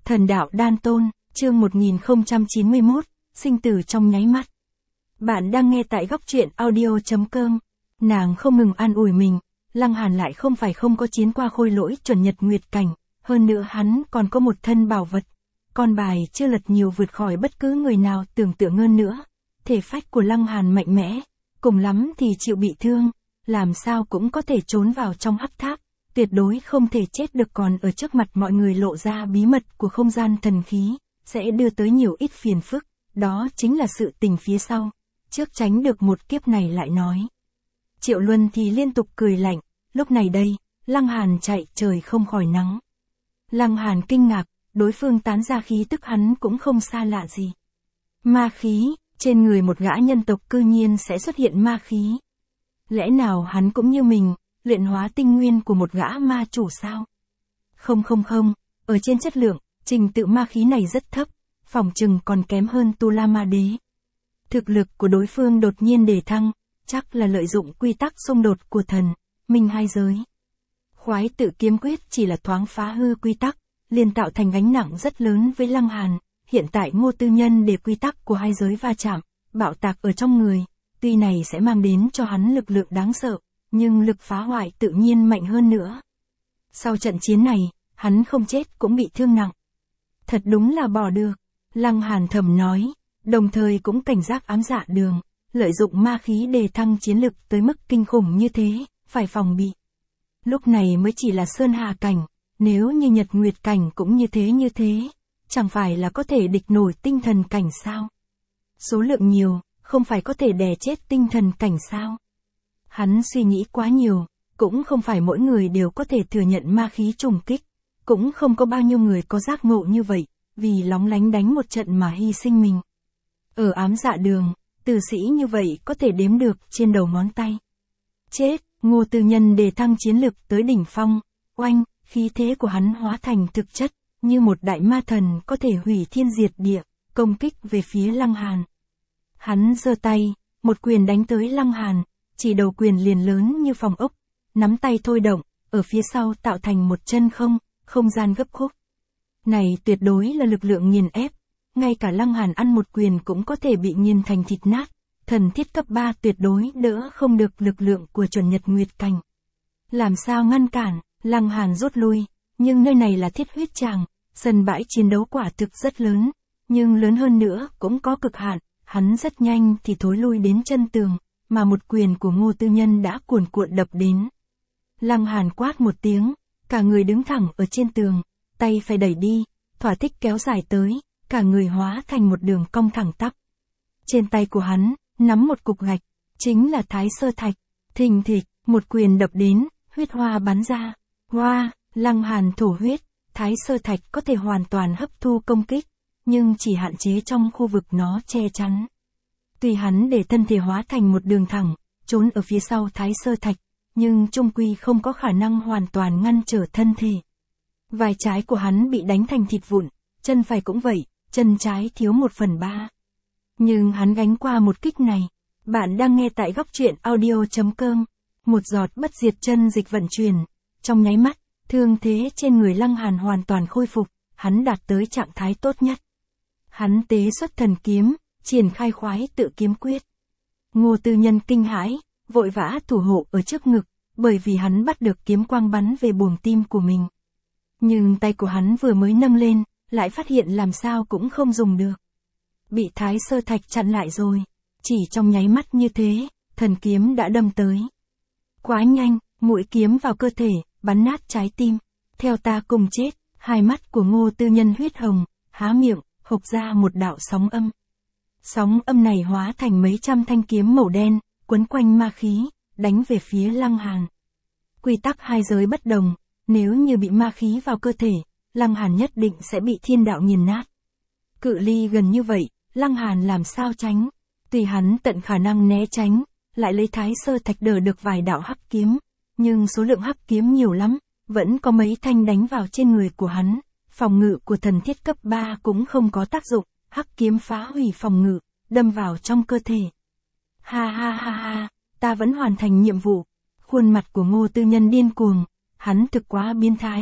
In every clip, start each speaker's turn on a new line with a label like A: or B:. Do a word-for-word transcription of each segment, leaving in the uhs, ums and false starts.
A: Thần đạo đan tôn, chương một nghìn không trăm chín mươi mốt, sinh tử trong nháy mắt. Bạn đang nghe tại góc truyện audio.com. Nàng không ngừng an ủi mình, Lăng Hàn lại không phải không có chiến qua khôi lỗi chuẩn nhật nguyệt cảnh, hơn nữa hắn còn có một thân bảo vật. Con bài chưa lật nhiều vượt khỏi bất cứ người nào tưởng tượng hơn nữa. Thể phách của Lăng Hàn mạnh mẽ, cùng lắm thì chịu bị thương, làm sao cũng có thể trốn vào trong hắc tháp, tuyệt đối không thể chết được, còn ở trước mặt mọi người lộ ra bí mật của không gian thần khí, sẽ đưa tới nhiều ít phiền phức, đó chính là sự tình phía sau. Trước tránh được một kiếp này lại nói. Triệu Luân thì liên tục cười lạnh, lúc này đây, Lăng Hàn chạy trời không khỏi nắng. Lăng Hàn kinh ngạc, đối phương tán ra khí tức hắn cũng không xa lạ gì. Ma khí, trên người một gã nhân tộc cư nhiên sẽ xuất hiện ma khí. Lẽ nào hắn cũng như mình, luyện hóa tinh nguyên của một gã ma chủ sao? Không không không, ở trên chất lượng, trình tự ma khí này rất thấp, phỏng chừng còn kém hơn Tu La Ma Đế. Thực lực của đối phương đột nhiên đề thăng, chắc là lợi dụng quy tắc xung đột của thần, minh hai giới. Khoái tự kiếm quyết chỉ là thoáng phá hư quy tắc, liền tạo thành gánh nặng rất lớn với Lăng Hàn. Hiện tại Ngô Tư Nhân để quy tắc của hai giới va chạm, bạo tạc ở trong người, tuy này sẽ mang đến cho hắn lực lượng đáng sợ, nhưng lực phá hoại tự nhiên mạnh hơn nữa. Sau trận chiến này, hắn không chết cũng bị thương nặng. Thật đúng là bỏ được, Lăng Hàn thầm nói, đồng thời cũng cảnh giác ám dạ đường, lợi dụng ma khí đề thăng chiến lực tới mức kinh khủng như thế, phải phòng bị. Lúc này mới chỉ là Sơn Hà cảnh, nếu như Nhật Nguyệt cảnh cũng như thế như thế, chẳng phải là có thể địch nổi tinh thần cảnh sao? Số lượng nhiều, không phải có thể đè chết tinh thần cảnh sao? Hắn suy nghĩ quá nhiều, cũng không phải mỗi người đều có thể thừa nhận ma khí trùng kích, cũng không có bao nhiêu người có giác ngộ như vậy, vì lóng lánh đánh một trận mà hy sinh mình. Ở ám dạ đường, tử sĩ như vậy có thể đếm được trên đầu ngón tay. Chết, Ngô Tư Nhân đề thăng chiến lực tới đỉnh phong, oanh, khí thế của hắn hóa thành thực chất, như một đại ma thần có thể hủy thiên diệt địa, công kích về phía Lăng Hàn. Hắn giơ tay, một quyền đánh tới Lăng Hàn, chỉ đầu quyền liền lớn như phòng ốc, nắm tay thôi động, ở phía sau tạo thành một chân không, không gian gấp khúc. Này tuyệt đối là lực lượng nghiền ép, ngay cả Lăng Hàn ăn một quyền cũng có thể bị nghiền thành thịt nát, thần thiết cấp ba tuyệt đối đỡ không được lực lượng của chuẩn nhật nguyệt cảnh. Làm sao ngăn cản, Lăng Hàn rút lui, nhưng nơi này là thiết huyết tràng, sân bãi chiến đấu quả thực rất lớn, nhưng lớn hơn nữa cũng có cực hạn, hắn rất nhanh thì thối lui đến chân tường, mà một quyền của Ngô Tư Nhân đã cuồn cuộn đập đến. Lăng Hàn quát một tiếng, cả người đứng thẳng ở trên tường, tay phải đẩy đi, thỏa thích kéo dài tới, cả người hóa thành một đường cong thẳng tắp. Trên tay của hắn, nắm một cục gạch, chính là Thái Sơ Thạch, thình thịch, một quyền đập đến, huyết hoa bắn ra, hoa, Lăng Hàn thổ huyết, Thái Sơ Thạch có thể hoàn toàn hấp thu công kích, nhưng chỉ hạn chế trong khu vực nó che chắn. Tuy hắn để thân thể hóa thành một đường thẳng, trốn ở phía sau Thái Sơ Thạch, nhưng chung quy không có khả năng hoàn toàn ngăn trở thân thể. Vai trái của hắn bị đánh thành thịt vụn, chân phải cũng vậy, chân trái thiếu một phần ba. Nhưng hắn gánh qua một kích này. Bạn đang nghe tại góc truyện audio.com. Một giọt bất diệt chân dịch vận chuyển. Trong nháy mắt, thương thế trên người Lăng Hàn hoàn toàn khôi phục, hắn đạt tới trạng thái tốt nhất. Hắn tế xuất thần kiếm, triển khai khoái tự kiếm quyết. Ngô Tư Nhân kinh hãi, vội vã thủ hộ ở trước ngực, bởi vì hắn bắt được kiếm quang bắn về buồng tim của mình. Nhưng tay của hắn vừa mới nâng lên, lại phát hiện làm sao cũng không dùng được. Bị Thái Sơ Thạch chặn lại rồi, chỉ trong nháy mắt như thế, thần kiếm đã đâm tới. Quá nhanh, mũi kiếm vào cơ thể, bắn nát trái tim. Theo ta cùng chết, hai mắt của Ngô Tư Nhân huyết hồng, há miệng, hộc ra một đạo sóng âm. Sóng âm này hóa thành mấy trăm thanh kiếm màu đen, quấn quanh ma khí, đánh về phía Lăng Hàn. Quy tắc hai giới bất đồng, nếu như bị ma khí vào cơ thể, Lăng Hàn nhất định sẽ bị thiên đạo nghiền nát. Cự ly gần như vậy, Lăng Hàn làm sao tránh? Tùy hắn tận khả năng né tránh, lại lấy Thái Sơ Thạch đỡ được vài đạo hắc kiếm, nhưng số lượng hắc kiếm nhiều lắm, vẫn có mấy thanh đánh vào trên người của hắn. Phòng ngự của thần thiết cấp ba cũng không có tác dụng, hắc kiếm phá hủy phòng ngự, đâm vào trong cơ thể. Ha ha ha ha, ta vẫn hoàn thành nhiệm vụ. Khuôn mặt của Ngô Tư Nhân điên cuồng, hắn thực quá biến thái,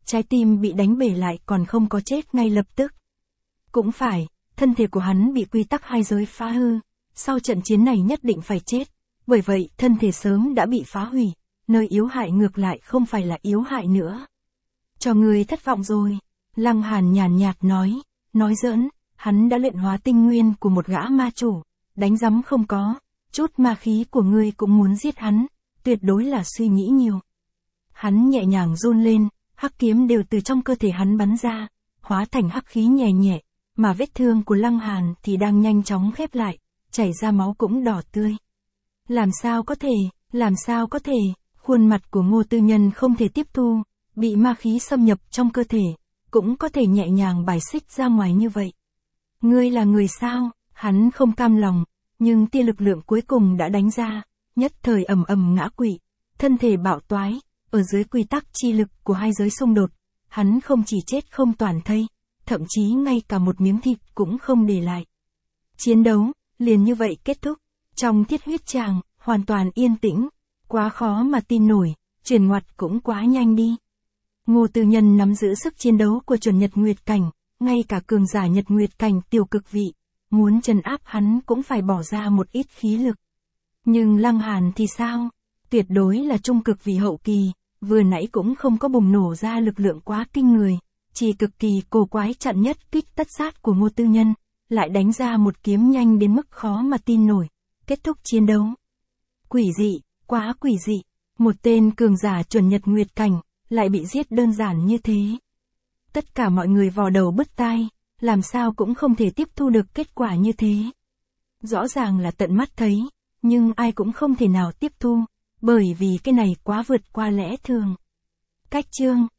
A: trái tim bị đánh bể lại còn không có chết ngay lập tức. Cũng phải, thân thể của hắn bị quy tắc hai giới phá hư, sau trận chiến này nhất định phải chết, bởi vậy thân thể sớm đã bị phá hủy, nơi yếu hại ngược lại không phải là yếu hại nữa. Cho ngươi thất vọng rồi, Lăng Hàn nhàn nhạt nói, nói giỡn, hắn đã luyện hóa tinh nguyên của một gã ma chủ, đánh rắm không có, chút ma khí của ngươi cũng muốn giết hắn, tuyệt đối là suy nghĩ nhiều. Hắn nhẹ nhàng run lên, hắc kiếm đều từ trong cơ thể hắn bắn ra, hóa thành hắc khí nhẹ nhẹ, mà vết thương của Lăng Hàn thì đang nhanh chóng khép lại, chảy ra máu cũng đỏ tươi. Làm sao có thể, làm sao có thể, khuôn mặt của Ngô Tư Nhân không thể tiếp thu, bị ma khí xâm nhập trong cơ thể, cũng có thể nhẹ nhàng bài xích ra ngoài như vậy. Ngươi là người sao? Hắn không cam lòng, nhưng tia lực lượng cuối cùng đã đánh ra, nhất thời ầm ầm ngã quỵ, thân thể bạo toái, ở dưới quy tắc chi lực của hai giới xung đột, hắn không chỉ chết không toàn thây, thậm chí ngay cả một miếng thịt cũng không để lại. Chiến đấu, liền như vậy kết thúc, trong thiết huyết tràng, hoàn toàn yên tĩnh, quá khó mà tin nổi, chuyển ngoặt cũng quá nhanh đi. Ngô Tư Nhân nắm giữ sức chiến đấu của chuẩn Nhật Nguyệt Cảnh, ngay cả cường giả Nhật Nguyệt Cảnh tiểu cực vị, muốn trấn áp hắn cũng phải bỏ ra một ít khí lực. Nhưng Lăng Hàn thì sao? Tuyệt đối là trung cực vị hậu kỳ, vừa nãy cũng không có bùng nổ ra lực lượng quá kinh người, chỉ cực kỳ cổ quái chặn nhất kích tất sát của Ngô Tư Nhân, lại đánh ra một kiếm nhanh đến mức khó mà tin nổi, kết thúc chiến đấu. Quỷ dị, quá quỷ dị, một tên cường giả chuẩn Nhật Nguyệt Cảnh, lại bị giết đơn giản như thế. Tất cả mọi người vò đầu bứt tai, làm sao cũng không thể tiếp thu được kết quả như thế. Rõ ràng là tận mắt thấy, nhưng ai cũng không thể nào tiếp thu, bởi vì cái này quá vượt qua lẽ thường. Cách chương